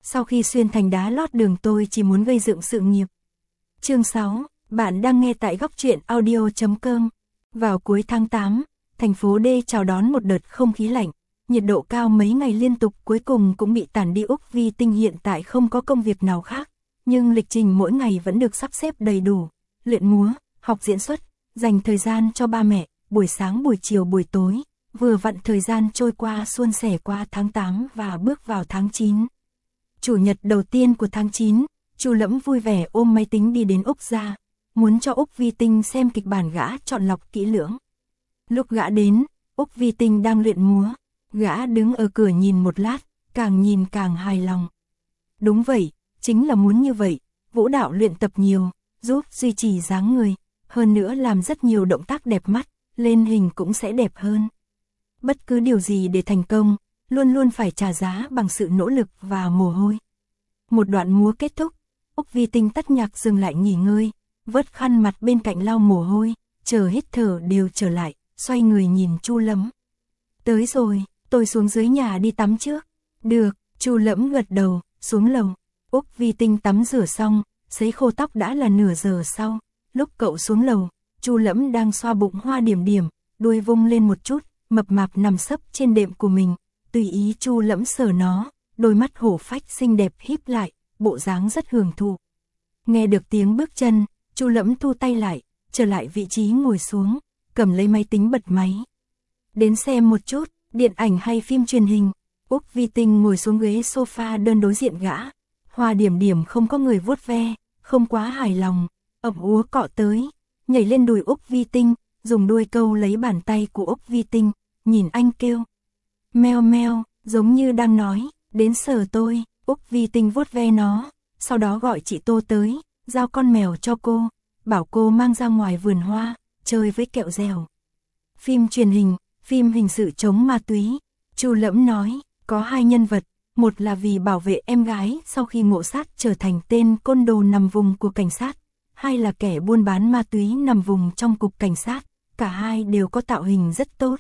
sau khi xuyên thành đá lót đường tôi chỉ muốn gây dựng sự nghiệp. Chương 6, bạn đang nghe tại góc truyện audio.com. Vào cuối tháng 8, thành phố D chào đón một đợt không khí lạnh, nhiệt độ cao mấy ngày liên tục cuối cùng cũng bị tản đi. Úc Vi Tinh hiện tại không có công việc nào khác, nhưng lịch trình mỗi ngày vẫn được sắp xếp đầy đủ, luyện múa, học diễn xuất, dành thời gian cho ba mẹ, buổi sáng buổi chiều buổi tối, vừa vặn thời gian trôi qua suôn sẻ qua tháng 8 và bước vào tháng 9. Chủ nhật đầu tiên của tháng 9, Chu Lẫm vui vẻ ôm máy tính đi đến Úc gia, muốn cho Úc Vi Tinh xem kịch bản gã chọn lọc kỹ lưỡng. Lúc gã đến, Úc Vi Tinh đang luyện múa, gã đứng ở cửa nhìn một lát, càng nhìn càng hài lòng. Đúng vậy, chính là muốn như vậy, vũ đạo luyện tập nhiều, giúp duy trì dáng người, hơn nữa làm rất nhiều động tác đẹp mắt, lên hình cũng sẽ đẹp hơn. Bất cứ điều gì để thành công, luôn luôn phải trả giá bằng sự nỗ lực và mồ hôi. Một đoạn múa kết thúc, Úc Vi Tinh tắt nhạc dừng lại nghỉ ngơi, vớt khăn mặt bên cạnh lau mồ hôi, chờ hít thở đều trở lại, xoay người nhìn Chu Lẫm. Tới rồi, tôi xuống dưới nhà đi tắm trước. Được, Chu Lẫm gật đầu, xuống lầu. Úc Vi Tinh tắm rửa xong, sấy khô tóc đã là nửa giờ sau. Lúc cậu xuống lầu, Chu Lẫm đang xoa bụng Hoa Điểm Điểm, đuôi vung lên một chút, mập mạp nằm sấp trên đệm của mình, tùy ý Chu Lẫm sờ nó, đôi mắt hổ phách xinh đẹp híp lại, bộ dáng rất hưởng thụ. Nghe được tiếng bước chân, Chu Lẫm thu tay lại, trở lại vị trí ngồi xuống, cầm lấy máy tính bật máy. Đến xem một chút, điện ảnh hay phim truyền hình. Úc Vi Tinh ngồi xuống ghế sofa đơn đối diện gã. Hoa Điểm Điểm không có người vuốt ve, không quá hài lòng, ẩm úa cọ tới, nhảy lên đùi Úc Vi Tinh, dùng đuôi câu lấy bàn tay của Úc Vi Tinh, nhìn anh kêu. Meo meo, giống như đang nói, đến sờ tôi. Úc Vi Tinh vuốt ve nó, sau đó gọi chị Tô tới, giao con mèo cho cô, bảo cô mang ra ngoài vườn hoa, chơi với kẹo dẻo. Phim truyền hình, phim hình sự chống ma túy. Chu Lẫm nói, có hai nhân vật, một là vì bảo vệ em gái sau khi ngộ sát trở thành tên côn đồ nằm vùng của cảnh sát, hai là kẻ buôn bán ma túy nằm vùng trong cục cảnh sát, cả hai đều có tạo hình rất tốt.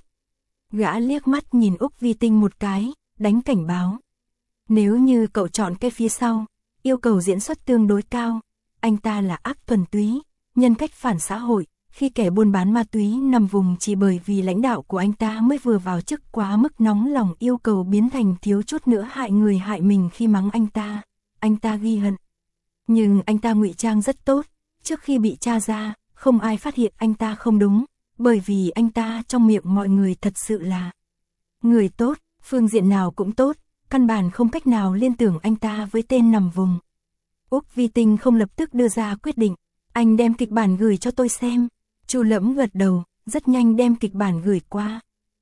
Gã liếc mắt nhìn Úc Vi Tinh một cái, đánh cảnh báo. Nếu như cậu chọn cái phía sau, yêu cầu diễn xuất tương đối cao, anh ta là ác thuần túy, nhân cách phản xã hội, khi kẻ buôn bán ma túy nằm vùng chỉ bởi vì lãnh đạo của anh ta mới vừa vào chức quá mức nóng lòng yêu cầu biến thành thiếu chút nữa hại người hại mình khi mắng anh ta ghi hận. Nhưng anh ta ngụy trang rất tốt, trước khi bị tra ra, không ai phát hiện anh ta không đúng, bởi vì anh ta trong miệng mọi người thật sự là người tốt, phương diện nào cũng tốt, căn bản không cách nào liên tưởng anh ta với tên nằm vùng. Úc Vi Tinh không lập tức đưa ra quyết định, anh đem kịch bản gửi cho tôi xem. Chu Lẫm gật đầu, rất nhanh đem kịch bản gửi qua.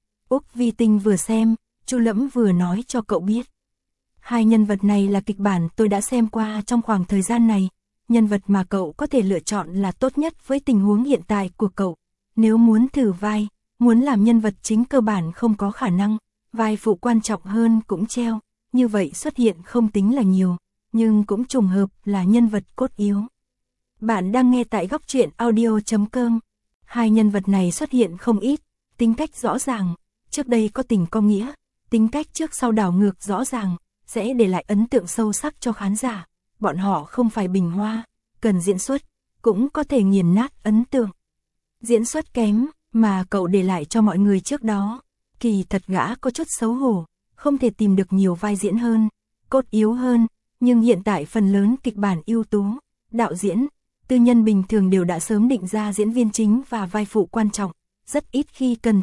Úc Vi Tinh vừa xem, Chu Lẫm vừa nói cho cậu biết. Hai nhân vật này là kịch bản tôi đã xem qua trong khoảng thời gian này, nhân vật mà cậu có thể lựa chọn là tốt nhất với tình huống hiện tại của cậu. Nếu muốn thử vai, muốn làm nhân vật chính cơ bản không có khả năng, vai phụ quan trọng hơn cũng treo, như vậy xuất hiện không tính là nhiều, nhưng cũng trùng hợp là nhân vật cốt yếu. Bạn đang nghe tại góc truyện audio.com. Hai nhân vật này xuất hiện không ít, tính cách rõ ràng, trước đây có tình có nghĩa, tính cách trước sau đảo ngược rõ ràng, sẽ để lại ấn tượng sâu sắc cho khán giả. Bọn họ không phải bình hoa, cần diễn xuất, cũng có thể nghiền nát ấn tượng. Diễn xuất kém, mà cậu để lại cho mọi người trước đó, kỳ thật gã có chút xấu hổ, không thể tìm được nhiều vai diễn hơn, cốt yếu hơn, nhưng hiện tại phần lớn kịch bản ưu tú, đạo diễn, tư nhân bình thường đều đã sớm định ra diễn viên chính và vai phụ quan trọng, rất ít khi cần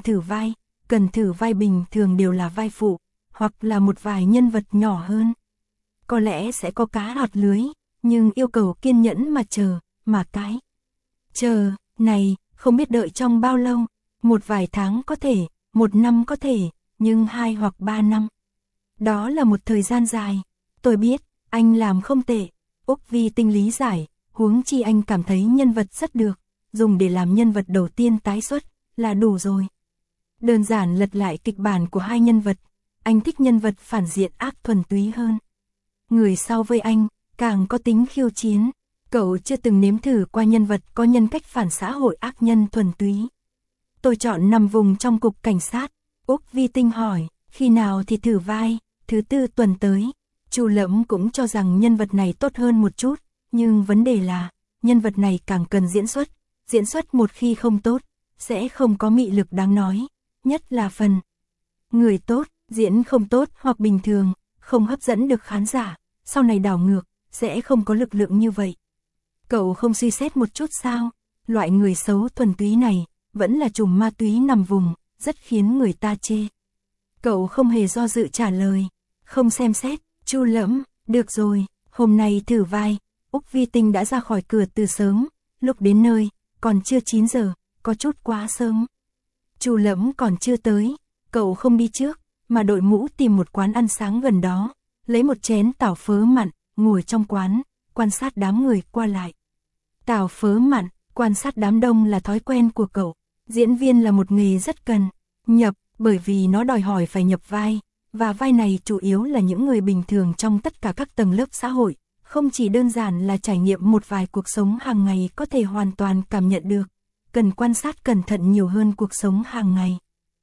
thử vai bình thường đều là vai phụ, hoặc là một vài nhân vật nhỏ hơn. Có lẽ sẽ có cá lọt lưới, nhưng yêu cầu kiên nhẫn mà chờ, mà cái chờ này không biết đợi trong bao lâu, một vài tháng có thể, một năm có thể, nhưng 2 hoặc 3 năm. Đó là một thời gian dài. Tôi biết, anh làm không tệ. Úc Vi Tinh lý giải, huống chi anh cảm thấy nhân vật rất được, dùng để làm nhân vật đầu tiên tái xuất là đủ rồi. Đơn giản lật lại kịch bản của hai nhân vật, anh thích nhân vật phản diện ác thuần túy hơn. Người sau với anh, càng có tính khiêu chiến. Cậu chưa từng nếm thử qua nhân vật có nhân cách phản xã hội ác nhân thuần túy. Tôi chọn nằm vùng trong cục cảnh sát. Úc Vi Tinh hỏi, khi nào thì thử vai? Thứ 4 tuần tới. Chu Lẫm cũng cho rằng nhân vật này tốt hơn một chút, nhưng vấn đề là, nhân vật này càng cần diễn xuất một khi không tốt, sẽ không có mị lực đáng nói, nhất là phần người tốt, diễn không tốt hoặc bình thường, không hấp dẫn được khán giả, sau này đảo ngược, sẽ không có lực lượng như vậy. Cậu không suy xét một chút sao, loại người xấu thuần túy này, vẫn là trùm ma túy nằm vùng, rất khiến người ta chê. Cậu không hề do dự trả lời, không xem xét. Chu Lẫm, được rồi, hôm nay thử vai. Úc Vi Tinh đã ra khỏi cửa từ sớm, lúc đến nơi, còn chưa 9 giờ, có chút quá sớm. Chu Lẫm còn chưa tới, cậu không đi trước, mà đội mũ tìm một quán ăn sáng gần đó, lấy một chén tảo phớ mặn, ngồi trong quán, quan sát đám người qua lại. Tảo phớ mặn, quan sát đám đông là thói quen của cậu, diễn viên là một nghề rất cần nhập, bởi vì nó đòi hỏi phải nhập vai. Và vai này chủ yếu là những người bình thường trong tất cả các tầng lớp xã hội, không chỉ đơn giản là trải nghiệm một vài cuộc sống hàng ngày có thể hoàn toàn cảm nhận được, cần quan sát cẩn thận nhiều hơn cuộc sống hàng ngày.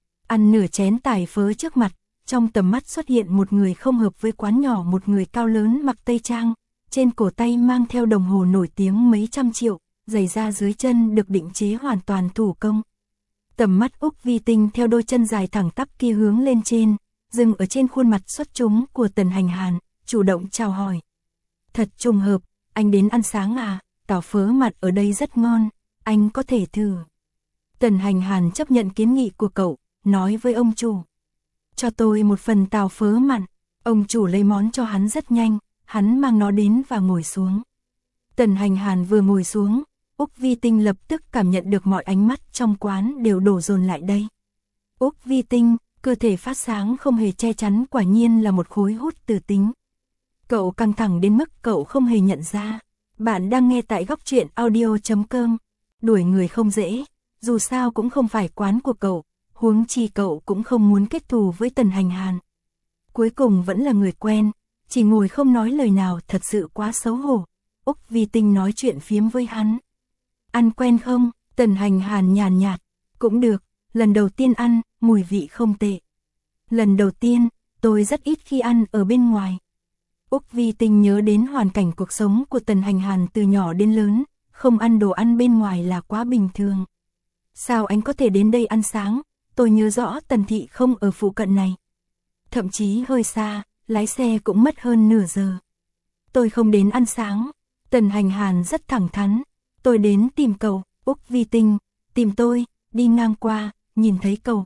Ăn nửa chén tải phớ trước mặt, trong tầm mắt xuất hiện một người không hợp với quán nhỏ, một người cao lớn mặc tây trang, trên cổ tay mang theo đồng hồ nổi tiếng mấy trăm triệu, giày da dưới chân được định chế hoàn toàn thủ công. Tầm mắt Úc Vi Tinh theo đôi chân dài thẳng tắp kia hướng lên trên, dừng ở trên khuôn mặt xuất chúng của Tần Hành Hàn, chủ động chào hỏi. Thật trùng hợp, anh đến ăn sáng à, tảo phớ mặn ở đây rất ngon, anh có thể thử. Tần Hành Hàn chấp nhận kiến nghị của cậu, nói với ông chủ. Cho tôi một phần tảo phớ mặn, ông chủ lấy món cho hắn rất nhanh, hắn mang nó đến và ngồi xuống. Tần Hành Hàn vừa ngồi xuống, Úc Vi Tinh lập tức cảm nhận được mọi ánh mắt trong quán đều đổ dồn lại đây. Úc Vi Tinh, cơ thể phát sáng không hề che chắn, quả nhiên là một khối hút từ tính. Cậu căng thẳng đến mức cậu không hề nhận ra. Bạn đang nghe tại góc truyện audio.com. Đuổi người không dễ, dù sao cũng không phải quán của cậu, huống chi cậu cũng không muốn kết thù với Tần Hành Hàn. Cuối cùng vẫn là người quen, chỉ ngồi không nói lời nào, thật sự quá xấu hổ. Úc Vi Tinh nói chuyện phiếm với hắn. Ăn quen không? Tần Hành Hàn nhàn nhạt. Cũng được, lần đầu tiên ăn, mùi vị không tệ. Lần đầu tiên, tôi rất ít khi ăn ở bên ngoài. Úc Vi Tinh nhớ đến hoàn cảnh cuộc sống của Tần Hành Hàn từ nhỏ đến lớn, không ăn đồ ăn bên ngoài là quá bình thường. Sao anh có thể đến đây ăn sáng? Tôi nhớ rõ Tần thị không ở phụ cận này. Thậm chí hơi xa, lái xe cũng mất hơn nửa giờ. Tôi không đến ăn sáng. Tần Hành Hàn rất thẳng thắn. Tôi đến tìm cậu. Úc Vi Tinh, tìm tôi, đi ngang qua, nhìn thấy cậu.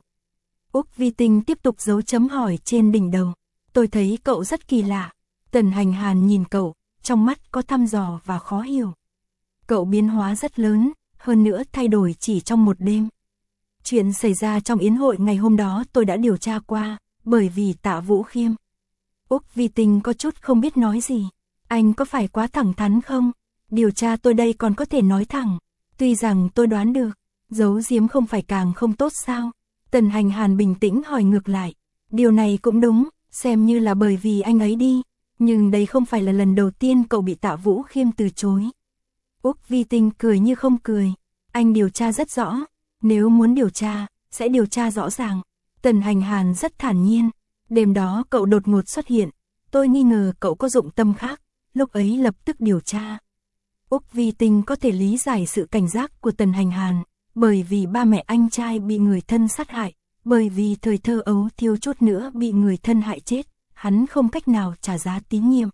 Úc Vi Tinh tiếp tục giấu chấm hỏi trên đỉnh đầu. Tôi thấy cậu rất kỳ lạ. Tần Hành Hàn nhìn cậu, trong mắt có thăm dò và khó hiểu. Cậu biến hóa rất lớn, hơn nữa thay đổi chỉ trong một đêm. Chuyện xảy ra trong yến hội ngày hôm đó tôi đã điều tra qua, bởi vì Tạ Vũ Khiêm. Úc Vi Tinh có chút không biết nói gì. Anh có phải quá thẳng thắn không? Điều tra tôi đây còn có thể nói thẳng. Tuy rằng tôi đoán được, giấu giếm không phải càng không tốt sao? Tần Hành Hàn bình tĩnh hỏi ngược lại. Điều này cũng đúng, xem như là bởi vì anh ấy đi. Nhưng đây không phải là lần đầu tiên cậu bị Tạ Vũ Khiêm từ chối. Úc Vi Tinh cười như không cười. Anh điều tra rất rõ. Nếu muốn điều tra, sẽ điều tra rõ ràng. Tần Hành Hàn rất thản nhiên. Đêm đó cậu đột ngột xuất hiện. Tôi nghi ngờ cậu có dụng tâm khác. Lúc ấy lập tức điều tra. Úc Vi Tinh có thể lý giải sự cảnh giác của Tần Hành Hàn. Bởi vì ba mẹ anh trai bị người thân sát hại. Bởi vì thời thơ ấu thiếu chút nữa bị người thân hại chết. Hắn không cách nào trả giá tín nhiệm.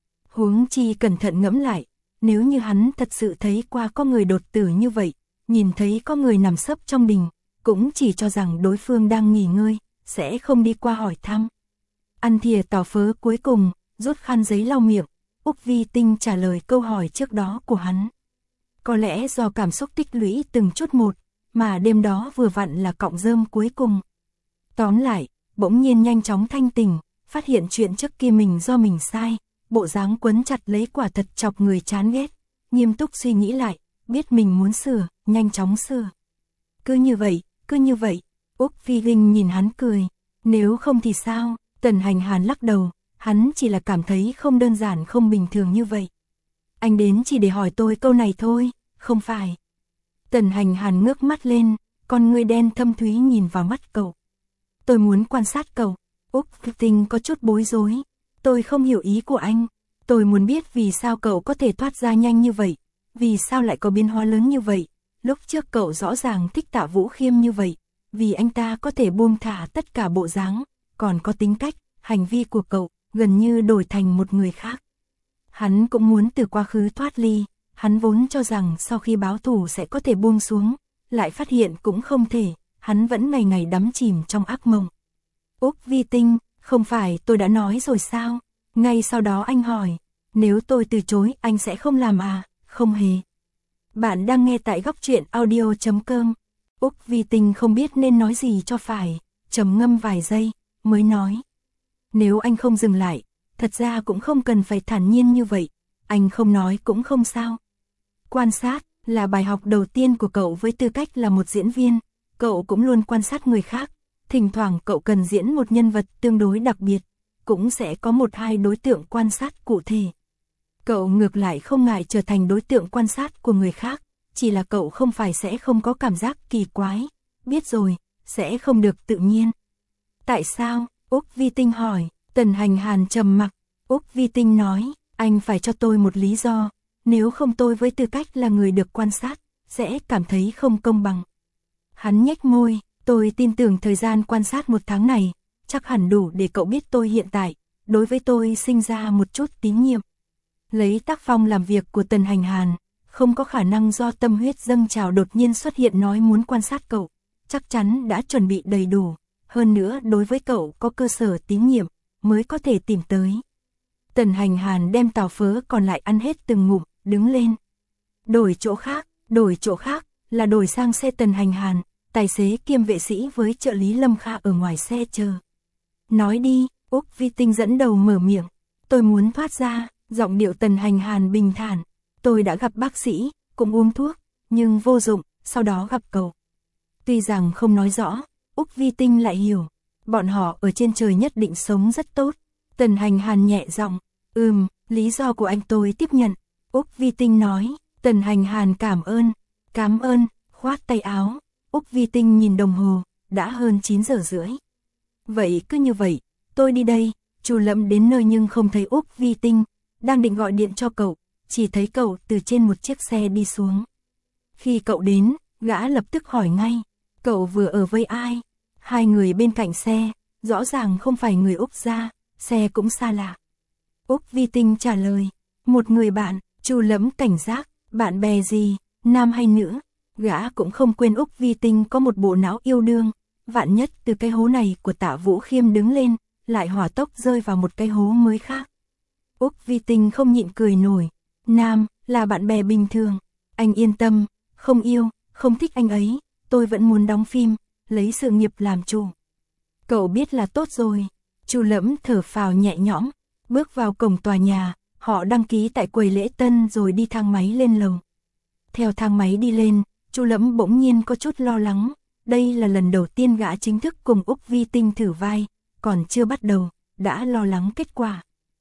Huống chi cẩn thận ngẫm lại, nếu như hắn thật sự thấy qua có người đột tử như vậy, nhìn thấy có người nằm sấp trong đình, cũng chỉ cho rằng đối phương đang nghỉ ngơi, sẽ không đi qua hỏi thăm. Ăn thìa tảo phớ cuối cùng, rút khăn giấy lau miệng, Úc Vi Tinh trả lời câu hỏi trước đó của hắn. Có lẽ do cảm xúc tích lũy từng chút một, mà đêm đó vừa vặn là cọng rơm cuối cùng. Tóm lại, bỗng nhiên nhanh chóng thanh tỉnh, phát hiện chuyện trước kia mình do mình sai, bộ dáng quấn chặt lấy quả thật chọc người chán ghét, nghiêm túc suy nghĩ lại, biết mình muốn sửa, nhanh chóng sửa. Cứ như vậy, Úc Phi Linh nhìn hắn cười, nếu không thì sao? Tần Hành Hàn lắc đầu, hắn chỉ là cảm thấy không đơn giản, không bình thường như vậy. Anh đến chỉ để hỏi tôi câu này thôi, không phải. Tần Hành Hàn ngước mắt lên, con ngươi đen thâm thúy nhìn vào mắt cậu. Tôi muốn quan sát cậu. Úc Phi Tinh có chút bối rối. Tôi không hiểu ý của anh. Tôi muốn biết vì sao cậu có thể thoát ra nhanh như vậy. Vì sao lại có biến hóa lớn như vậy. Lúc trước cậu rõ ràng thích Tạ Vũ Khiêm như vậy. Vì anh ta có thể buông thả tất cả bộ dáng, còn có tính cách, hành vi của cậu, gần như đổi thành một người khác. Hắn cũng muốn từ quá khứ thoát ly, hắn vốn cho rằng sau khi báo thù sẽ có thể buông xuống, lại phát hiện cũng không thể, hắn vẫn ngày ngày đắm chìm trong ác mộng. Úc Vi Tinh, không phải tôi đã nói rồi sao? Ngay sau đó anh hỏi, nếu tôi từ chối anh sẽ không làm à? Không hề. Bạn đang nghe tại góc truyện audio.com. Úc Vi Tinh không biết nên nói gì cho phải, trầm ngâm vài giây, mới nói. Nếu anh không dừng lại, thật ra cũng không cần phải thản nhiên như vậy, anh không nói cũng không sao. Quan sát là bài học đầu tiên của cậu với tư cách là một diễn viên, cậu cũng luôn quan sát người khác, thỉnh thoảng cậu cần diễn một nhân vật tương đối đặc biệt, cũng sẽ có một hai đối tượng quan sát cụ thể. Cậu ngược lại không ngại trở thành đối tượng quan sát của người khác, chỉ là cậu không phải sẽ không có cảm giác kỳ quái, biết rồi, sẽ không được tự nhiên. Tại sao? Úc Vi Tinh hỏi. Tần Hành Hàn trầm mặc. Úc Vi Tinh nói, anh phải cho tôi một lý do, nếu không tôi với tư cách là người được quan sát, sẽ cảm thấy không công bằng. Hắn nhếch môi, tôi tin tưởng thời gian quan sát 1 tháng này, chắc hẳn đủ để cậu biết tôi hiện tại, đối với tôi sinh ra một chút tín nhiệm. Lấy tác phong làm việc của Tần Hành Hàn, không có khả năng do tâm huyết dâng trào đột nhiên xuất hiện nói muốn quan sát cậu, chắc chắn đã chuẩn bị đầy đủ, hơn nữa đối với cậu có cơ sở tín nhiệm, mới có thể tìm tới. Tần Hành Hàn đem tàu phớ còn lại ăn hết từng ngụm, đứng lên. Đổi chỗ khác, là đổi sang xe Tần Hành Hàn, tài xế kiêm vệ sĩ với trợ lý Lâm Kha ở ngoài xe chờ. Nói đi, Úc Vi Tinh dẫn đầu mở miệng, tôi muốn thoát ra, giọng điệu Tần Hành Hàn bình thản, tôi đã gặp bác sĩ, cũng uống thuốc, nhưng vô dụng, sau đó gặp cậu. Tuy rằng không nói rõ, Úc Vi Tinh lại hiểu, bọn họ ở trên trời nhất định sống rất tốt. Tần Hành Hàn nhẹ giọng, lý do của anh tôi tiếp nhận. Úc Vi Tinh nói. Tần Hành Hàn cảm ơn, khoát tay áo. Úc Vi Tinh nhìn đồng hồ, đã hơn 9 giờ rưỡi. Vậy cứ như vậy, tôi đi đây. Chu Lẫm đến nơi nhưng không thấy Úc Vi Tinh, đang định gọi điện cho cậu, chỉ thấy cậu từ trên một chiếc xe đi xuống. Khi cậu đến, gã lập tức hỏi ngay, cậu vừa ở với ai? Hai người bên cạnh xe, rõ ràng không phải người Úc gia, xe cũng xa lạ. Úc Vi Tinh trả lời, một người bạn. Chu Lẫm cảnh giác, bạn bè gì, nam hay nữ? Gã cũng không quên Úc Vi Tinh có một bộ não yêu đương, vạn nhất từ cái hố này của Tạ Vũ Khiêm đứng lên, lại hỏa tốc rơi vào một cái hố mới khác. Úc Vi Tinh không nhịn cười nổi, nam, là bạn bè bình thường, anh yên tâm, không yêu, không thích anh ấy, tôi vẫn muốn đóng phim, lấy sự nghiệp làm chủ. Cậu biết là tốt rồi. Chu Lẫm thở phào nhẹ nhõm, bước vào cổng tòa nhà, họ đăng ký tại quầy lễ tân rồi đi thang máy lên lầu. Theo thang máy đi lên, Chu Lẫm bỗng nhiên có chút lo lắng, đây là lần đầu tiên gã chính thức cùng Úc Vi Tinh thử vai, còn chưa bắt đầu, đã lo lắng kết quả.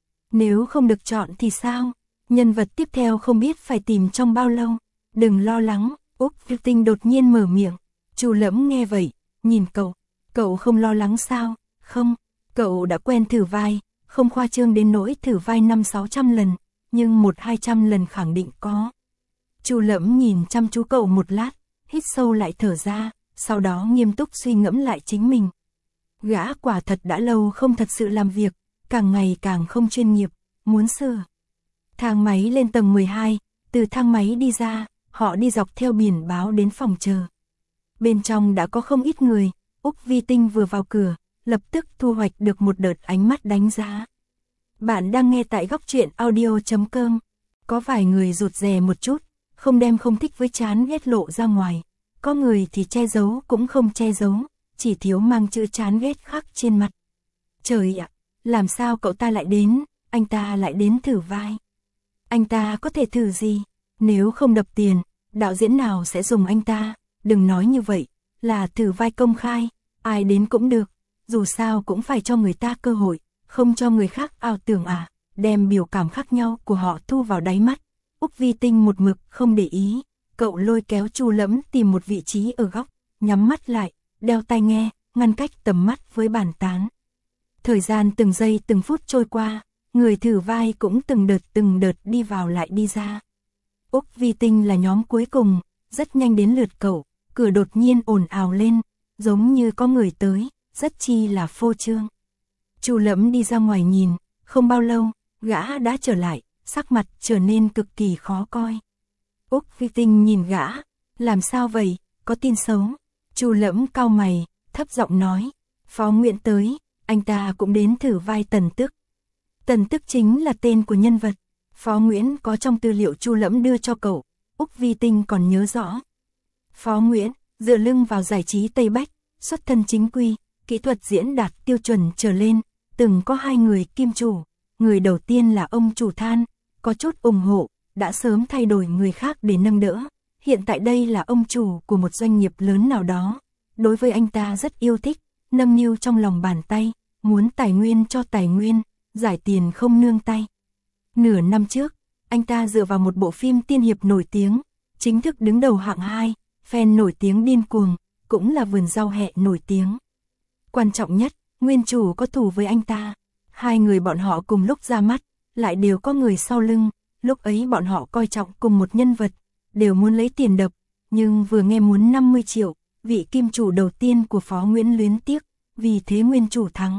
Nếu không được chọn thì sao? Nhân vật tiếp theo không biết phải tìm trong bao lâu. Đừng lo lắng, Úc Vi Tinh đột nhiên mở miệng. Chu Lẫm nghe vậy, nhìn cậu không lo lắng sao? Không, cậu đã quen thử vai, không khoa trương đến nỗi thử vai 500-600 lần, nhưng 100-200 lần khẳng định có. Chu Lẫm nhìn chăm chú cậu một lát, hít sâu lại thở ra, sau đó nghiêm túc suy ngẫm lại chính mình. Gã quả thật đã lâu không thật sự làm việc, càng ngày càng không chuyên nghiệp, muốn sửa. Thang máy lên tầng 12, từ thang máy đi ra, họ đi dọc theo biển báo đến phòng chờ. Bên trong đã có không ít người, Úc Vi Tinh vừa vào cửa, lập tức thu hoạch được một đợt ánh mắt đánh giá. Bạn đang nghe tại góc truyện audio.com. Có vài người rụt rè một chút, không đem không thích với chán ghét lộ ra ngoài. Có người thì che giấu cũng không che giấu, chỉ thiếu mang chữ chán ghét khắc trên mặt. Trời ạ, làm sao cậu ta lại đến, anh ta lại đến thử vai. Anh ta có thể thử gì, nếu không đập tiền, đạo diễn nào sẽ dùng anh ta, đừng nói như vậy, là thử vai công khai, ai đến cũng được, dù sao cũng phải cho người ta cơ hội, không cho người khác ảo tưởng đem biểu cảm khác nhau của họ thu vào đáy mắt. Úc Vi Tinh một mực không để ý, cậu lôi kéo Chu Lẫm tìm một vị trí ở góc, nhắm mắt lại, đeo tai nghe, ngăn cách tầm mắt với bàn tán. Thời gian từng giây từng phút trôi qua, người thử vai cũng từng đợt đi vào lại đi ra. Úc Vi Tinh là nhóm cuối cùng, rất nhanh đến lượt cậu, cửa đột nhiên ồn ào lên, giống như có người tới, rất chi là phô trương. Chu Lẫm đi ra ngoài nhìn, không bao lâu, gã đã trở lại, sắc mặt trở nên cực kỳ khó coi. Úc Vi Tinh nhìn gã, làm sao vậy, có tin xấu? Chu Lẫm cau mày, thấp giọng nói, Phó Nguyễn tới, anh ta cũng đến thử vai Tần Tức. Tần Tức chính là tên của nhân vật, Phó Nguyễn có trong tư liệu Chu Lẫm đưa cho cậu, Úc Vi Tinh còn nhớ rõ. Phó Nguyễn, dựa lưng vào giải trí Tây Bách, xuất thân chính quy, kỹ thuật diễn đạt tiêu chuẩn trở lên, từng có 2 người kim chủ, người đầu tiên là ông chủ Than, có chút ủng hộ, đã sớm thay đổi người khác để nâng đỡ, hiện tại đây là ông chủ của một doanh nghiệp lớn nào đó, đối với anh ta rất yêu thích, nâng niu trong lòng bàn tay, muốn tài nguyên cho tài nguyên, giải tiền không nương tay. Nửa năm trước, anh ta dựa vào một bộ phim tiên hiệp nổi tiếng, chính thức đứng đầu hạng 2, fan nổi tiếng điên cuồng, cũng là vườn rau hẹ nổi tiếng. Quan trọng nhất, nguyên chủ có thù với anh ta, 2 người bọn họ cùng lúc ra mắt, lại đều có người sau lưng, lúc ấy bọn họ coi trọng cùng một nhân vật, đều muốn lấy tiền đập, nhưng vừa nghe muốn 50 triệu, vị kim chủ đầu tiên của Phó Nguyễn luyến tiếc, vì thế nguyên chủ thắng.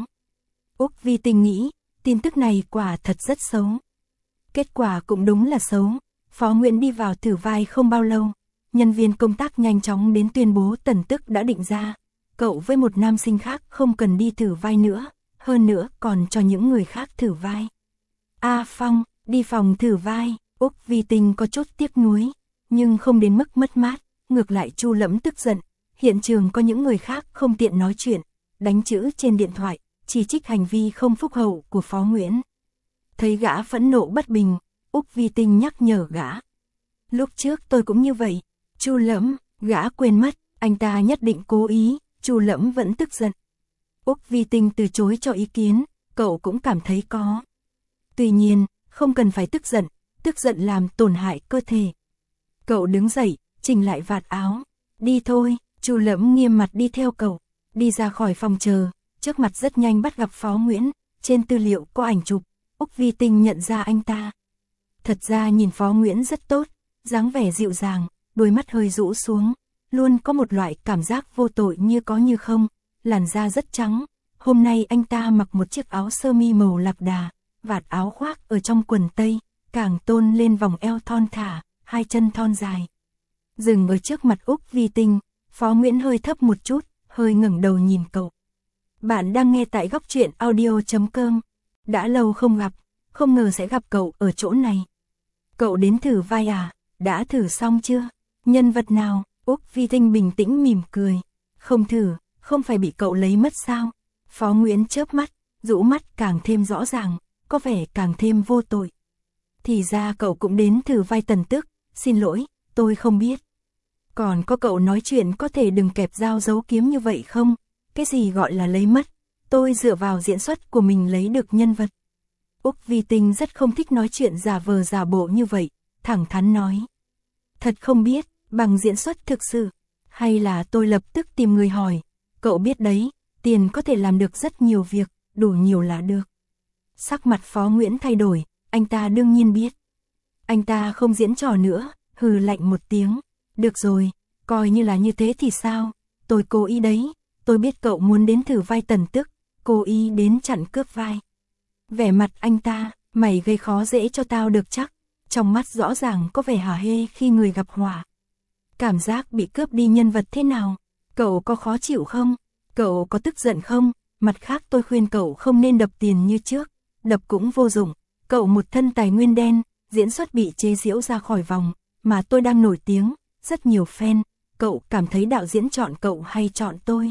Úc Vi Tinh nghĩ, tin tức này quả thật rất xấu. Kết quả cũng đúng là xấu, Phó Nguyễn đi vào thử vai không bao lâu, nhân viên công tác nhanh chóng đến tuyên bố Tần Tức đã định ra, cậu với một nam sinh khác không cần đi thử vai nữa, hơn nữa còn cho những người khác thử vai. A Phong, đi phòng thử vai, Úc Vi Tinh có chút tiếc nuối, nhưng không đến mức mất mát, ngược lại Chu Lẫm tức giận, hiện trường có những người khác không tiện nói chuyện, đánh chữ trên điện thoại, chỉ trích hành vi không phúc hậu của Phó Nguyễn. Thấy gã phẫn nộ bất bình, Úc Vi Tinh nhắc nhở gã. Lúc trước tôi cũng như vậy, Chu Lẫm, gã quên mất, anh ta nhất định cố ý, Chu Lẫm vẫn tức giận. Úc Vi Tinh từ chối cho ý kiến, cậu cũng cảm thấy có. Tuy nhiên, không cần phải tức giận làm tổn hại cơ thể. Cậu đứng dậy, chỉnh lại vạt áo, đi thôi, Chu Lẫm nghiêm mặt đi theo cậu, đi ra khỏi phòng chờ, trước mặt rất nhanh bắt gặp Phó Nguyễn, trên tư liệu có ảnh chụp, Úc Vi Tinh nhận ra anh ta. Thật ra nhìn Phó Nguyễn rất tốt, dáng vẻ dịu dàng, đôi mắt hơi rũ xuống, luôn có một loại cảm giác vô tội như có như không, làn da rất trắng, hôm nay anh ta mặc một chiếc áo sơ mi màu lạc đà, vạt áo khoác ở trong quần tây, càng tôn lên vòng eo thon thả, 2 chân thon dài. Dừng ở trước mặt Úc Vi Tinh, Phó Nguyễn hơi thấp một chút, hơi ngẩng đầu nhìn cậu. Bạn đang nghe tại góc truyện audio.com. Đã lâu không gặp, không ngờ sẽ gặp cậu ở chỗ này. Cậu đến thử vai à, đã thử xong chưa? Nhân vật nào? Úc Vi Tinh bình tĩnh mỉm cười. Không thử, không phải bị cậu lấy mất sao? Phó Nguyễn chớp mắt, rũ mắt càng thêm rõ ràng, có vẻ càng thêm vô tội. Thì ra cậu cũng đến thử vai Tần Tức, xin lỗi, tôi không biết. Còn có cậu nói chuyện có thể đừng kẹp dao giấu kiếm như vậy không? Cái gì gọi là lấy mất? Tôi dựa vào diễn xuất của mình lấy được nhân vật. Úc Vi Tinh rất không thích nói chuyện giả vờ giả bộ như vậy, thẳng thắn nói. Thật không biết, bằng diễn xuất thực sự, hay là tôi lập tức tìm người hỏi. Cậu biết đấy, tiền có thể làm được rất nhiều việc, đủ nhiều là được. Sắc mặt Phó Nguyễn thay đổi, anh ta đương nhiên biết. Anh ta không diễn trò nữa, hừ lạnh một tiếng. Được rồi, coi như là như thế thì sao? Tôi cố ý đấy, tôi biết cậu muốn đến thử vai Tần Tức, cố ý đến chặn cướp vai. Vẻ mặt anh ta, mày gây khó dễ cho tao được chắc, trong mắt rõ ràng có vẻ hả hê khi người gặp họa. Cảm giác bị cướp đi nhân vật thế nào? Cậu có khó chịu không? Cậu có tức giận không? Mặt khác tôi khuyên cậu không nên đập tiền như trước, đập cũng vô dụng, cậu một thân tài nguyên đen, diễn xuất bị chế giễu ra khỏi vòng, mà tôi đang nổi tiếng, rất nhiều fan, cậu cảm thấy đạo diễn chọn cậu hay chọn tôi?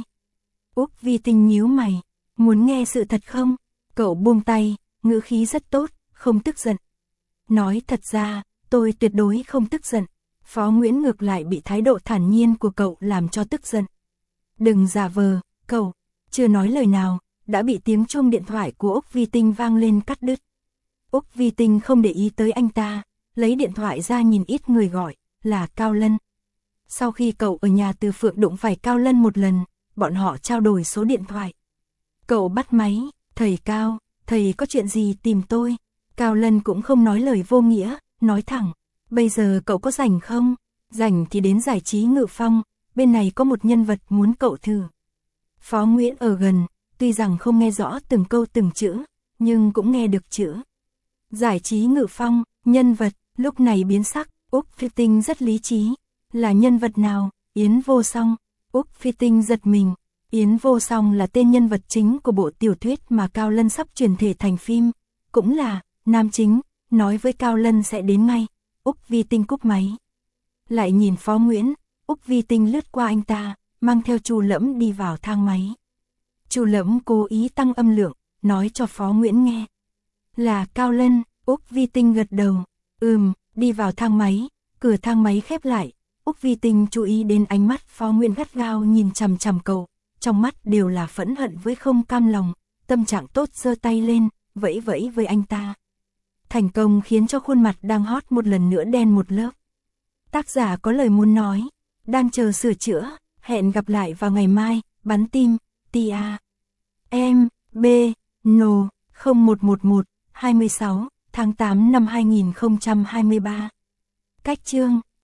Úc Vi Tinh nhíu mày, muốn nghe sự thật không? Cậu buông tay, ngữ khí rất tốt, không tức giận. Nói thật ra, tôi tuyệt đối không tức giận. Phó Nguyễn ngược lại bị thái độ thản nhiên của cậu làm cho tức giận. Đừng giả vờ, cậu, chưa nói lời nào, đã bị tiếng chuông điện thoại của Úc Vi Tinh vang lên cắt đứt. Úc Vi Tinh không để ý tới anh ta, lấy điện thoại ra nhìn ít người gọi, là Cao Lân. Sau khi cậu ở nhà Từ Phượng đụng phải Cao Lân một lần, bọn họ trao đổi số điện thoại. Cậu bắt máy, thầy Cao, thầy có chuyện gì tìm tôi? Cao Lân cũng không nói lời vô nghĩa, nói thẳng, bây giờ cậu có rảnh không? Rảnh thì đến giải trí Ngự Phong, bên này có một nhân vật muốn cậu thử. Phó Nguyễn ở gần, tuy rằng không nghe rõ từng câu từng chữ, nhưng cũng nghe được chữ. Giải trí Ngự Phong, nhân vật, lúc này biến sắc, Úc Phi Tinh rất lý trí. Là nhân vật nào? Yến Vô Song. Úc Phi Tinh giật mình. Yến Vô Song là tên nhân vật chính của bộ tiểu thuyết mà Cao Lân sắp chuyển thể thành phim. Cũng là, nam chính, nói với Cao Lân sẽ đến ngay. Úc Vi Tinh cúp máy. Lại nhìn Phó Nguyễn, Úc Vi Tinh lướt qua anh ta, mang theo Chu Lẫm đi vào thang máy. Chu Lẫm cố ý tăng âm lượng, nói cho Phó Nguyễn nghe. Là Cao Lân, Úc Vi Tinh gật đầu. Đi vào thang máy, cửa thang máy khép lại. Úc Vi Tinh chú ý đến ánh mắt Phó Nguyễn gắt gao nhìn chằm chằm cậu, trong mắt đều là phẫn hận với không cam lòng, tâm trạng tốt giơ tay lên, vẫy vẫy với anh ta. Thành công khiến cho khuôn mặt đang hot một lần nữa đen một lớp. Tác giả có lời muốn nói, đang chờ sửa chữa, hẹn gặp lại vào ngày mai, bắn tim, tia. Em, B, No, 0111, 26, tháng 8 năm 2023. Cách chương